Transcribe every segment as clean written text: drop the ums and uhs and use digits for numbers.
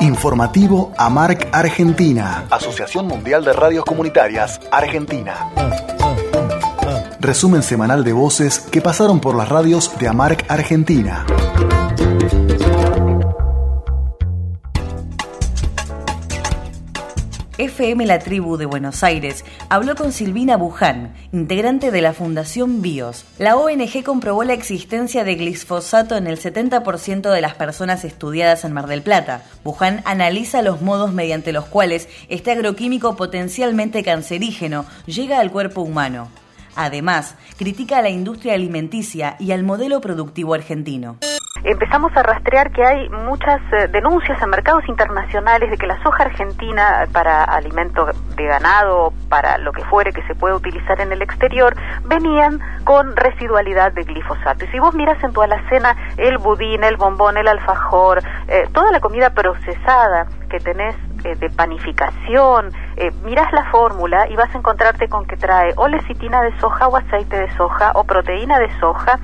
Informativo AMARC Argentina, Asociación Mundial de Radios Comunitarias Argentina. Resumen semanal de voces que pasaron por las radios de AMARC Argentina. FM La Tribu de Buenos Aires habló con Silvina Buján, integrante de la Fundación BIOS. La ONG comprobó la existencia de glifosato en el 70% de las personas estudiadas en Mar del Plata. Buján analiza los modos mediante los cuales este agroquímico potencialmente cancerígeno llega al cuerpo humano. Además, critica a la industria alimenticia y al modelo productivo argentino. Empezamos a rastrear que hay muchas denuncias en mercados internacionales de que la soja argentina para alimento de ganado, para lo que fuere que se pueda utilizar en el exterior, venían con residualidad de glifosato. Y si vos miras en tu alacena el budín, el bombón, el alfajor, toda la comida procesada que tenés de panificación, mirás la fórmula y vas a encontrarte con que trae o lecitina de soja o aceite de soja o proteína de soja,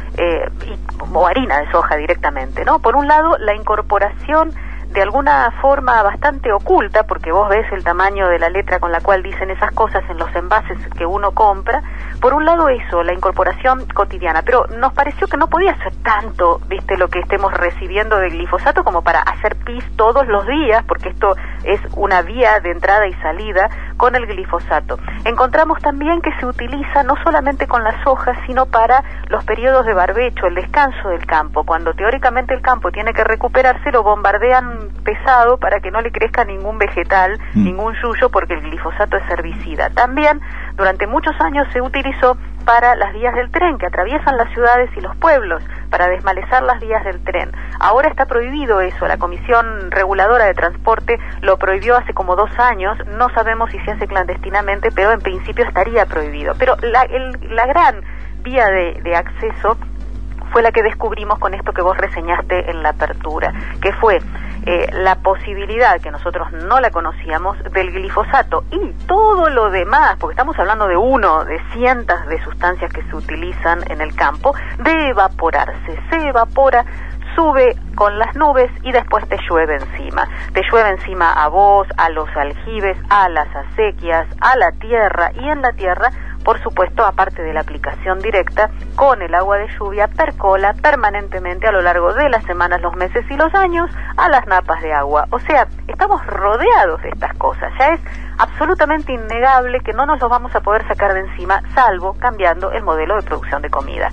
o harina de soja directamente, ¿no? Por un lado, la incorporación de alguna forma bastante oculta, porque vos ves el tamaño de la letra con la cual dicen esas cosas en los envases que uno compra. Por un lado eso, la incorporación cotidiana, pero nos pareció que no podía ser tanto, viste, lo que estemos recibiendo de glifosato como para hacer pis todos los días, porque esto es una vía de entrada y salida con el glifosato. Encontramos también que se utiliza no solamente con las hojas, sino para los periodos de barbecho, el descanso del campo. Cuando teóricamente el campo tiene que recuperarse, lo bombardean pesado para que no le crezca ningún vegetal, ningún yuyo, porque el glifosato es herbicida. También durante muchos años se utilizó para las vías del tren que atraviesan las ciudades y los pueblos, para desmalezar las vías del tren. Ahora está prohibido eso, la Comisión Reguladora de Transporte lo prohibió hace como 2 años, no sabemos si se hace clandestinamente, pero en principio estaría prohibido. Pero la gran vía de acceso fue la que descubrimos con esto que vos reseñaste en la apertura, que fue la posibilidad, que nosotros no la conocíamos, del glifosato y todo lo demás, porque estamos hablando de uno de cientos de sustancias que se utilizan en el campo, de evaporarse. Se evapora, sube con las nubes y después te llueve encima. Te llueve encima a vos, a los aljibes, a las acequias, a la tierra, y en la tierra, por supuesto, aparte de la aplicación directa, con el agua de lluvia percola permanentemente a lo largo de las semanas, los meses y los años a las napas de agua. O sea, estamos rodeados de estas cosas. Ya es absolutamente innegable que no nos los vamos a poder sacar de encima, salvo cambiando el modelo de producción de comida.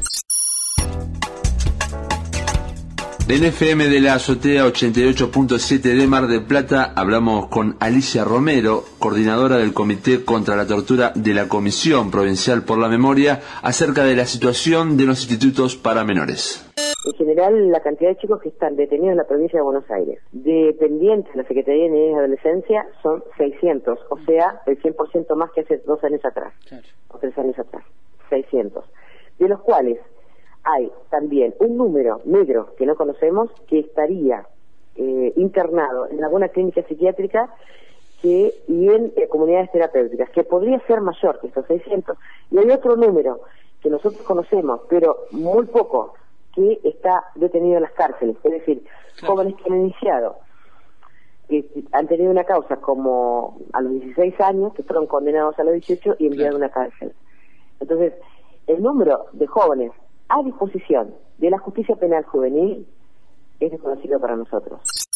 En FM de la Azotea 88.7 de Mar del Plata hablamos con Alicia Romero, coordinadora del Comité contra la Tortura de la Comisión Provincial por la Memoria, acerca de la situación de los institutos para menores. En general, la cantidad de chicos que están detenidos en la provincia de Buenos Aires, dependientes de la Secretaría de Niñez y Adolescencia, son 600, o sea, el 100% más que hace 2 años atrás, o 3 años atrás, 600, de los cuales hay también un número negro que no conocemos que estaría internado en alguna clínica psiquiátrica y en comunidades terapéuticas, que podría ser mayor que estos 600, y hay otro número que nosotros conocemos, pero muy poco, que está detenido en las cárceles, es decir, jóvenes que han iniciado, que han tenido una causa como a los 16 años, que fueron condenados a los 18 y enviados a una cárcel. Entonces, el número de jóvenes a disposición de la justicia penal juvenil es desconocido para nosotros.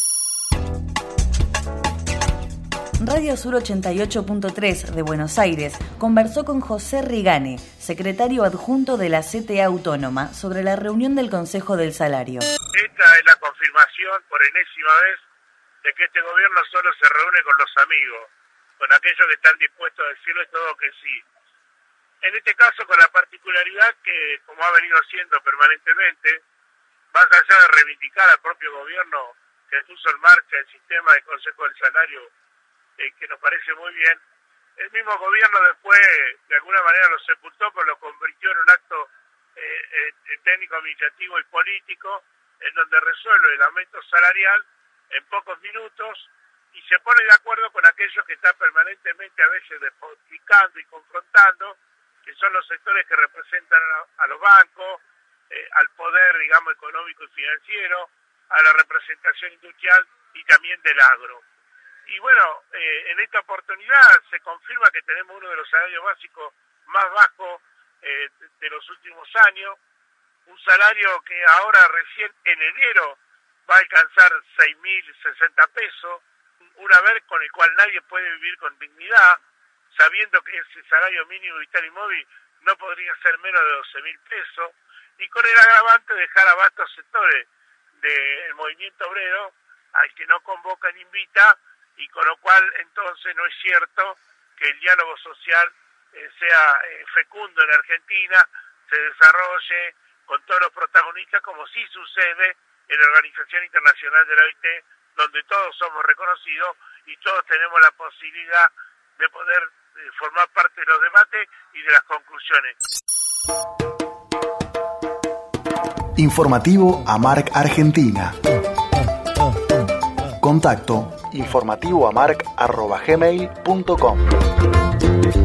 Radio Sur 88.3 de Buenos Aires conversó con José Rigani, secretario adjunto de la CTA Autónoma, sobre la reunión del Consejo del Salario. Esta es la confirmación por enésima vez de que este gobierno solo se reúne con los amigos, con aquellos que están dispuestos a decirle todo que sí. En este caso con la particularidad que, como ha venido haciendo permanentemente, más allá de reivindicar al propio gobierno que puso en marcha el sistema de Consejo del Salario, que nos parece muy bien, el mismo gobierno después de alguna manera lo sepultó, pero lo convirtió en un acto técnico, administrativo y político, en donde resuelve el aumento salarial en pocos minutos y se pone de acuerdo con aquellos que están permanentemente a veces despotricando y confrontando, que son los sectores que representan a los bancos, al poder, digamos, económico y financiero, a la representación industrial y también del agro. Y bueno, en esta oportunidad se confirma que tenemos uno de los salarios básicos más bajos de los últimos años, un salario que ahora recién en enero va a alcanzar 6.060 pesos, un haber con el cual nadie puede vivir con dignidad, sabiendo que ese salario mínimo vital y móvil no podría ser menos de 12.000 pesos, y con el agravante de dejar a vastos sectores del movimiento obrero al que no convoca ni invita, y con lo cual entonces no es cierto que el diálogo social sea fecundo en Argentina, se desarrolle con todos los protagonistas, como sí sucede en la Organización Internacional de la OIT, donde todos somos reconocidos y todos tenemos la posibilidad de poder formar parte de los debates y de las conclusiones. Informativo AMARC Argentina. Contacto informativoamarc@gmail.com.